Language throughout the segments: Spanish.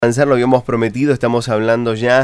Avanzar, lo habíamos prometido, estamos hablando ya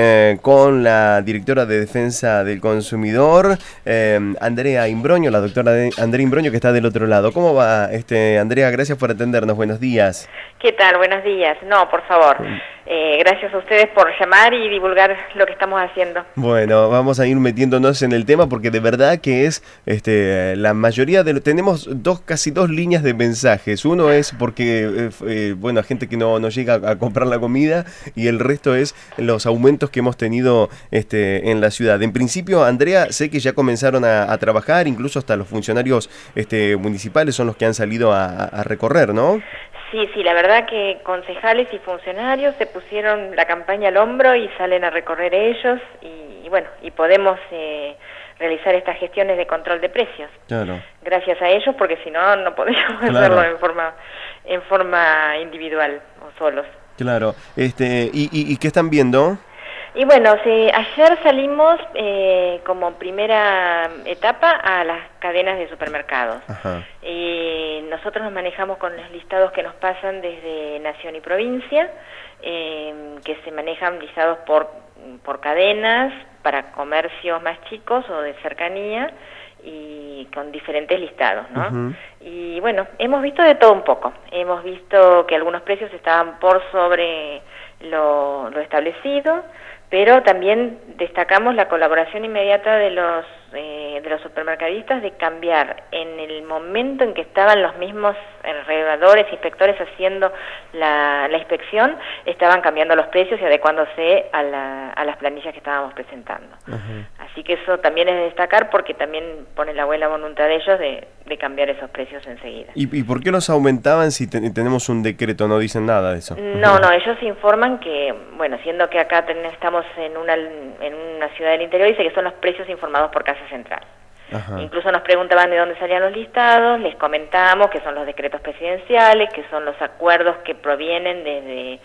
con la directora de Defensa del Consumidor, Andrea Imbroño, la doctora Andrea Imbroño, que está del otro lado. ¿Cómo va, Andrea? Gracias por atendernos, buenos días. ¿Qué tal? Buenos días. No, por favor. Gracias a ustedes por llamar y divulgar lo que estamos haciendo. Bueno, vamos a ir metiéndonos en el tema porque de verdad que es la mayoría de tenemos casi dos líneas de mensajes. Uno es porque bueno, gente que no llega a comprar la comida, y el resto es los aumentos que hemos tenido en la ciudad. En principio, Andrea, sé que ya comenzaron a trabajar, incluso hasta los funcionarios municipales son los que han salido a recorrer, ¿no? Sí, la verdad que concejales y funcionarios se pusieron la campaña al hombro y salen a recorrer ellos y bueno, y podemos realizar estas gestiones de control de precios. Claro. Gracias a ellos, porque si no, no podríamos hacerlo en forma individual o solos. Claro. ¿Y qué están viendo? Y bueno, ayer salimos como primera etapa a las cadenas de supermercados. Ajá. Nosotros nos manejamos con los listados que nos pasan desde Nación y Provincia, que se manejan listados por cadenas para comercios más chicos o de cercanía y con diferentes listados, ¿no? Uh-huh. Y bueno, hemos visto de todo un poco. Hemos visto que algunos precios estaban por sobre lo establecido, pero también destacamos la colaboración inmediata de los supermercadistas de cambiar en el momento en que estaban los mismos reguladores, inspectores haciendo la inspección, estaban cambiando los precios y adecuándose a las planillas que estábamos presentando. Uh-huh. Así que eso también es de destacar, porque también pone la buena voluntad de ellos de cambiar esos precios enseguida. ¿Y por qué los aumentaban si tenemos un decreto? No dicen nada de eso. No, ellos informan que, bueno, siendo que acá estamos en una ciudad del interior, dice que son los precios informados por Casa Central. Ajá. Incluso nos preguntaban de dónde salían los listados, les comentamos que son los decretos presidenciales, que son los acuerdos que provienen desde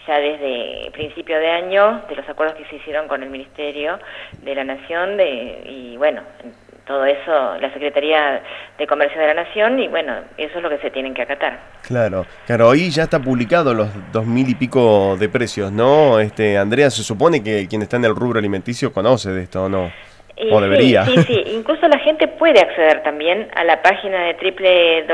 principio de año, de los acuerdos que se hicieron con el Ministerio de la Nación, y bueno, todo eso, la Secretaría de Comercio de la Nación, y bueno, eso es lo que se tienen que acatar. Claro, hoy ya está publicado los 2.000 y pico de precios, ¿no? Andrea, se supone que quien está en el rubro alimenticio conoce de esto, ¿o no? ¿O debería? Sí, incluso la gente puede acceder también a la página de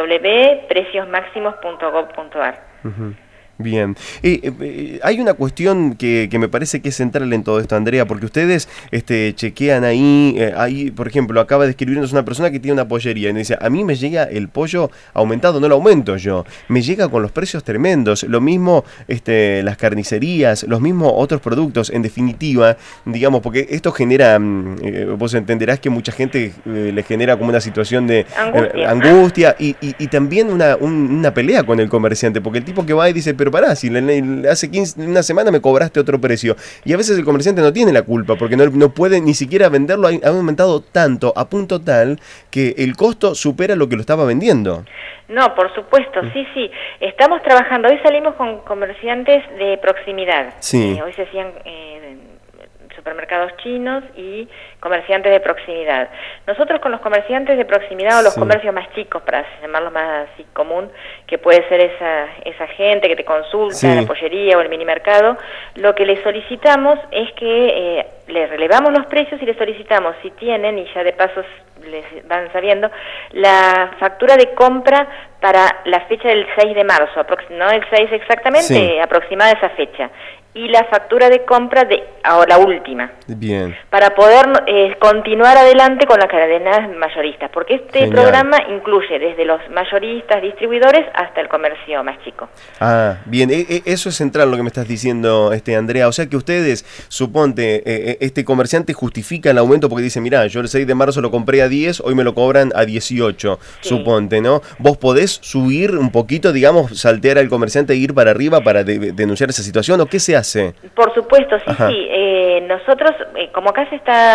www.preciosmaximos.gov.ar. Uh-huh. Bien. Hay una cuestión que me parece que es central en todo esto, Andrea, porque ustedes chequean ahí, por ejemplo, acaba de escribirnos una persona que tiene una pollería y me dice: a mí me llega el pollo aumentado, no lo aumento yo, me llega con los precios tremendos, lo mismo las carnicerías, los mismos otros productos, en definitiva, digamos, porque esto genera, vos entenderás que mucha gente le genera como una situación de angustia y también una pelea con el comerciante, porque el tipo que va y dice: pero pará, si hace una semana me cobraste otro precio. Y a veces el comerciante no tiene la culpa, porque no puede ni siquiera venderlo, ha aumentado tanto, a punto tal, que el costo supera lo que lo estaba vendiendo. No, por supuesto, sí. Estamos trabajando, hoy salimos con comerciantes de proximidad. Sí. Hoy se hacían supermercados chinos y comerciantes de proximidad. Nosotros con los comerciantes de proximidad, o los comercios más chicos, para llamarlos más así común, que puede ser esa gente que te consulta, la pollería o el minimercado, lo que les solicitamos es que les relevamos los precios y les solicitamos, si tienen, y ya de paso les van sabiendo, la factura de compra para la fecha del 6 de marzo, no el 6 exactamente, aproximada esa fecha, y la factura de compra de la última. Bien. Para poder continuar adelante con las cadenas mayoristas, porque este programa incluye desde los mayoristas, distribuidores, hasta el comercio más chico. Ah, bien, eso es central lo que me estás diciendo, Andrea. O sea que ustedes, suponte, este comerciante justifica el aumento porque dice: mirá, yo el 6 de marzo lo compré a 10, hoy me lo cobran a 18, suponte, ¿no? ¿Vos podés subir un poquito, digamos, saltear al comerciante e ir para arriba para denunciar esa situación, o qué se hace? Por supuesto, sí. Nosotros, como acá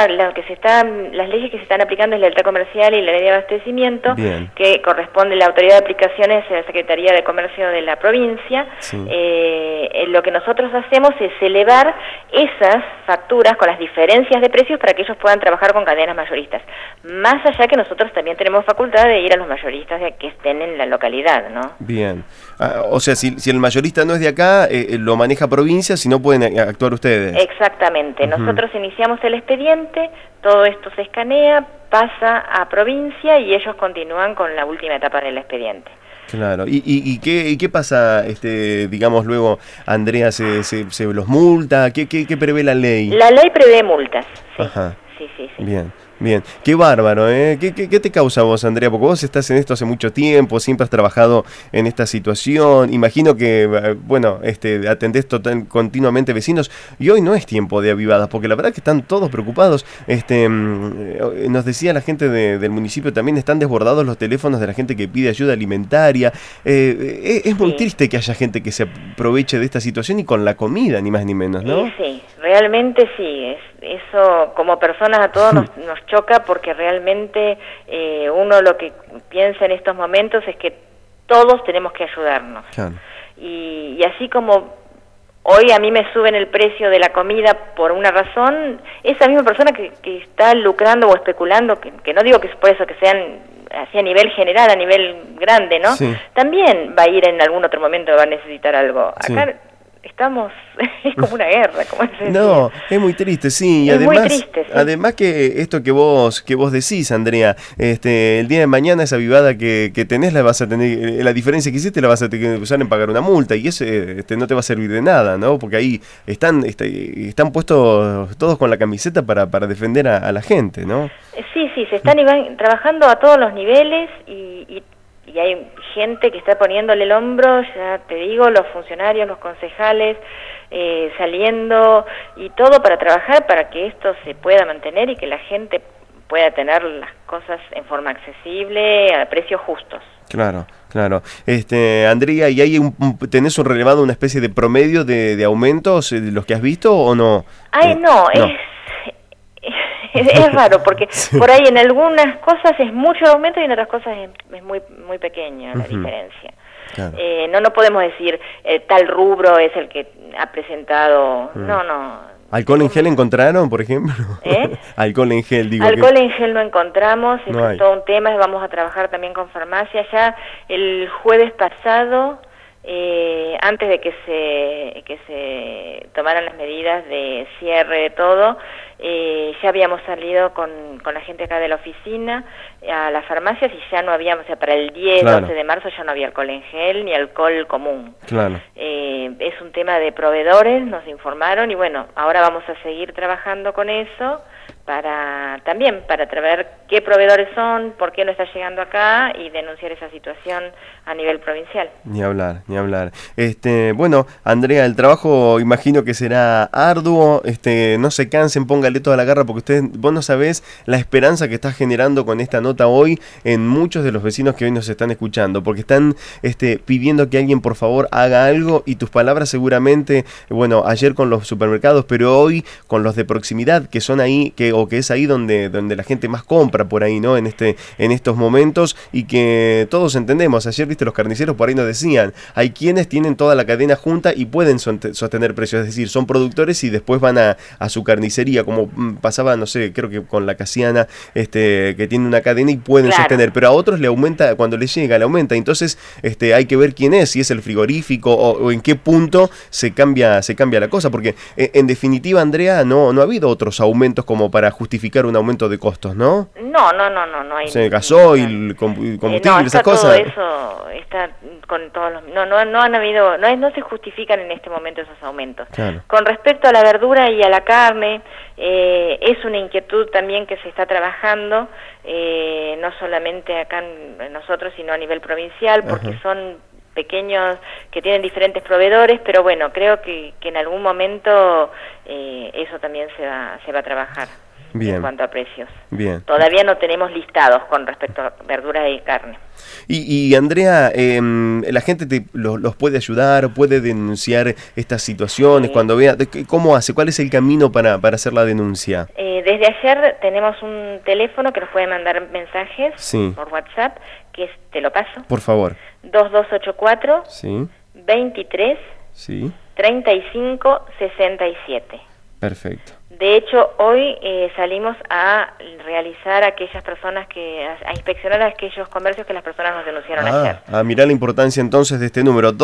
las leyes que se están aplicando es la lealtad comercial y la ley de abastecimiento, que corresponde a la autoridad de aplicaciones de la Secretaría de Comercio de la provincia. Lo que nosotros hacemos es elevar esas facturas con las diferencias de precios para que ellos puedan trabajar con cadenas mayoristas. Más allá que nosotros también tenemos facultad de ir a los mayoristas que estén en la localidad, ¿no? Bien. O sea, si el mayorista no es de acá, lo maneja provincia, si no pueden actuar ustedes. Exactamente. Nosotros iniciamos el expediente, todo esto se escanea, pasa a provincia y ellos continúan con la última etapa del expediente. Claro. ¿Y qué pasa, digamos, luego, Andrea, se los multa? ¿Qué prevé la ley? La ley prevé multas, sí. Ajá. Sí. Bien. Qué bárbaro, ¿eh? ¿Qué te causa a vos, Andrea? Porque vos estás en esto hace mucho tiempo, siempre has trabajado en esta situación. Imagino que, bueno, atendés continuamente vecinos y hoy no es tiempo de avivadas, porque la verdad que están todos preocupados. Nos decía la gente del municipio también, están desbordados los teléfonos de la gente que pide ayuda alimentaria. Es muy triste que haya gente que se aproveche de esta situación y con la comida, ni más ni menos, ¿no? Sí, realmente sí. Eso como personas a todos nos choca porque realmente uno lo que piensa en estos momentos es que todos tenemos que ayudarnos. Claro. Y así como hoy a mí me suben el precio de la comida por una razón, esa misma persona que está lucrando o especulando, que no digo que es por eso que sean así a nivel general, a nivel grande, ¿no? Sí. También va a ir en algún otro momento, va a necesitar algo. Acá estamos, es como una guerra, como se decía. No, es muy triste, sí. Y es además, muy triste, sí. Además que esto que vos decís, Andrea, el día de mañana esa avivada que tenés la vas a tener, la diferencia que hiciste la vas a tener que usar en pagar una multa y eso no te va a servir de nada, ¿no? Porque ahí están puestos todos con la camiseta para defender a la gente, ¿no? Sí, se están trabajando a todos los niveles y hay gente que está poniéndole el hombro, ya te digo, los funcionarios, los concejales, saliendo y todo para trabajar para que esto se pueda mantener y que la gente pueda tener las cosas en forma accesible, a precios justos. Claro. Andrea, ¿y ahí tenés relevado una especie de promedio de aumentos de los que has visto o no? No. Es raro porque por ahí en algunas cosas es mucho aumento y en otras cosas es muy pequeña la diferencia. Claro. No podemos decir tal rubro es el que ha presentado, no. ¿Alcohol en gel encontraron, por ejemplo? Alcohol en gel, digo. Alcohol en gel no encontramos, es todo un tema, vamos a trabajar también con farmacia. Ya el jueves pasado, antes de que se tomaran las medidas de cierre de todo, ya habíamos salido con la gente acá de la oficina a las farmacias y ya no habíamos, o sea, para el 10, 12 de marzo ya no había alcohol en gel ni alcohol común. Claro. Es un tema de proveedores, nos informaron y bueno, ahora vamos a seguir trabajando con eso para ver qué proveedores son, por qué no está llegando acá y denunciar esa situación a nivel provincial. Ni hablar. Bueno, Andrea, el trabajo imagino que será arduo, no se cansen, póngale toda la garra porque vos no sabés la esperanza que estás generando con esta nota hoy en muchos de los vecinos que hoy nos están escuchando, porque están pidiendo que alguien por favor haga algo y tus palabras seguramente, bueno, ayer con los supermercados, pero hoy con los de proximidad que son ahí, que es ahí donde la gente más compra por ahí, ¿no? En estos momentos y que todos entendemos. Ayer, viste, los carniceros por ahí nos decían, hay quienes tienen toda la cadena junta y pueden sostener precios, es decir, son productores y después van a su carnicería, como pasaba, no sé, creo que con la Casiana, que tiene una cadena y pueden sostener, pero a otros le aumenta, cuando les llega, le aumenta. Entonces, hay que ver quién es, si es el frigorífico o en qué punto se cambia la cosa, porque en definitiva, Andrea, no ha habido otros aumentos como para justificar un aumento de costos, ¿no? No hay. O sea, gasoil, combustible, esas cosas. Todo eso está con todos los. No han habido, no se justifican en este momento esos aumentos. Claro. Con respecto a la verdura y a la carne, es una inquietud también que se está trabajando, no solamente acá en nosotros, sino a nivel provincial, porque son pequeños que tienen diferentes proveedores, pero bueno, creo que en algún momento eso también se va a trabajar. Bien. En cuanto a precios. Bien. Todavía no tenemos listados con respecto a verduras y carne. Y Andrea, la gente los puede ayudar, puede denunciar estas situaciones cuando vea. ¿Cómo hace? ¿Cuál es el camino para hacer la denuncia? Desde ayer tenemos un teléfono que nos puede mandar mensajes por WhatsApp, que te lo paso. Por favor. 2284 23 35 67. Perfecto. De hecho, hoy salimos a realizar aquellas personas a inspeccionar aquellos comercios que las personas nos denunciaron ayer. Mirá la importancia entonces de este número,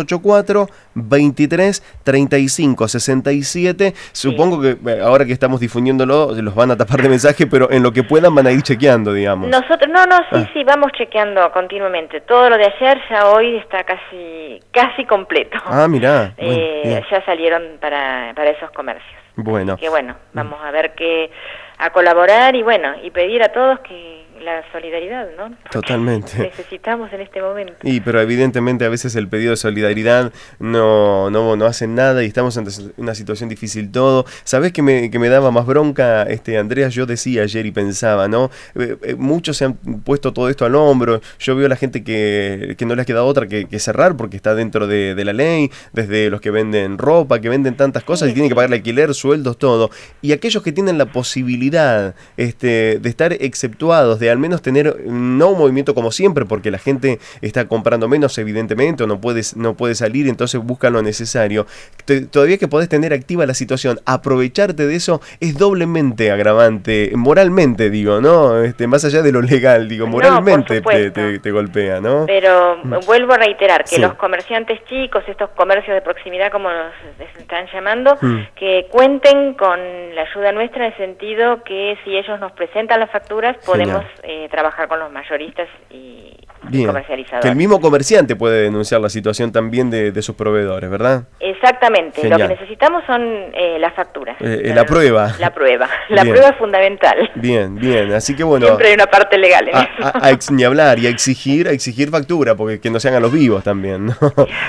2284-23-35-67. Supongo que ahora que estamos difundiéndolo, los van a tapar de mensaje, pero en lo que puedan van a ir chequeando, digamos. Nosotros, sí, vamos chequeando continuamente. Todo lo de ayer ya hoy está casi completo. Mirá. Ya salieron para esos comercios. Bueno. Así que vamos a ver a colaborar y pedir a todos que la solidaridad, ¿no? Porque totalmente. Necesitamos en este momento. Pero evidentemente a veces el pedido de solidaridad no hacen nada y estamos ante una situación difícil todo. ¿Sabés que me daba más bronca, Andrea? Yo decía ayer y pensaba, ¿no? Muchos se han puesto todo esto al hombro. Yo veo a la gente que no les ha quedado otra que cerrar porque está dentro de la ley, desde los que venden ropa, que venden tantas cosas y tienen que pagar el alquiler, sueldos, todo. Y aquellos que tienen la posibilidad de estar exceptuados, de al menos tener no un movimiento como siempre, porque la gente está comprando menos evidentemente o no puede salir, entonces buscan lo necesario. Todavía que podés tener activa la situación, aprovecharte de eso es doblemente agravante, moralmente digo, ¿no? Más allá de lo legal, digo, moralmente te golpea, ¿no? Pero vuelvo a reiterar que los comerciantes chicos, estos comercios de proximidad como los están llamando, que cuenten con la ayuda nuestra en el sentido que si ellos nos presentan las facturas podemos trabajar con los mayoristas y comercializadores. Que el mismo comerciante puede denunciar la situación también de sus proveedores, ¿verdad? Exactamente. Genial. Lo que necesitamos son las facturas. La prueba. La prueba. La prueba es fundamental. Bien. Así que bueno. Siempre hay una parte legal en eso. Ni hablar y a exigir factura, porque que no se hagan los vivos también, ¿no?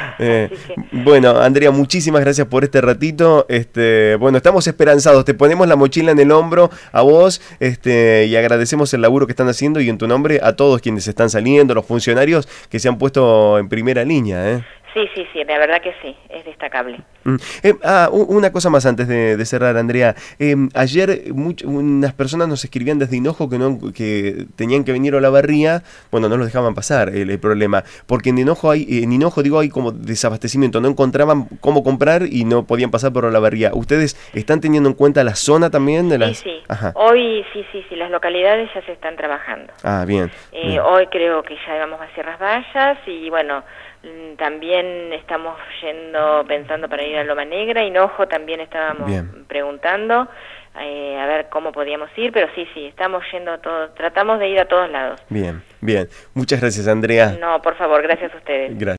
Bueno, Andrea, muchísimas gracias por este ratito. Estamos esperanzados. Te ponemos la mochila en el hombro a vos, y agradecemos el laburo que están haciendo y en tu nombre a todos quienes están saliendo, los funcionarios que se han puesto en primera línea, Sí, la verdad que sí, es destacable. Una cosa más antes de cerrar, Andrea. Ayer unas personas nos escribían desde Hinojo que tenían que venir a Olavarría, no los dejaban pasar el problema, porque en Hinojo hay como desabastecimiento, no encontraban cómo comprar y no podían pasar por Olavarría. ¿Ustedes están teniendo en cuenta la zona también de las...? Sí. Ajá. Hoy sí, las localidades ya se están trabajando. Bien. Hoy creo que ya vamos a Sierras Vallas y también estamos pensando para ir a Loma Negra, Hinojo también estábamos preguntando a ver cómo podíamos ir, pero sí, estamos yendo tratamos de ir a todos lados. Bien. Muchas gracias, Andrea. No, por favor, gracias a ustedes. Gracias.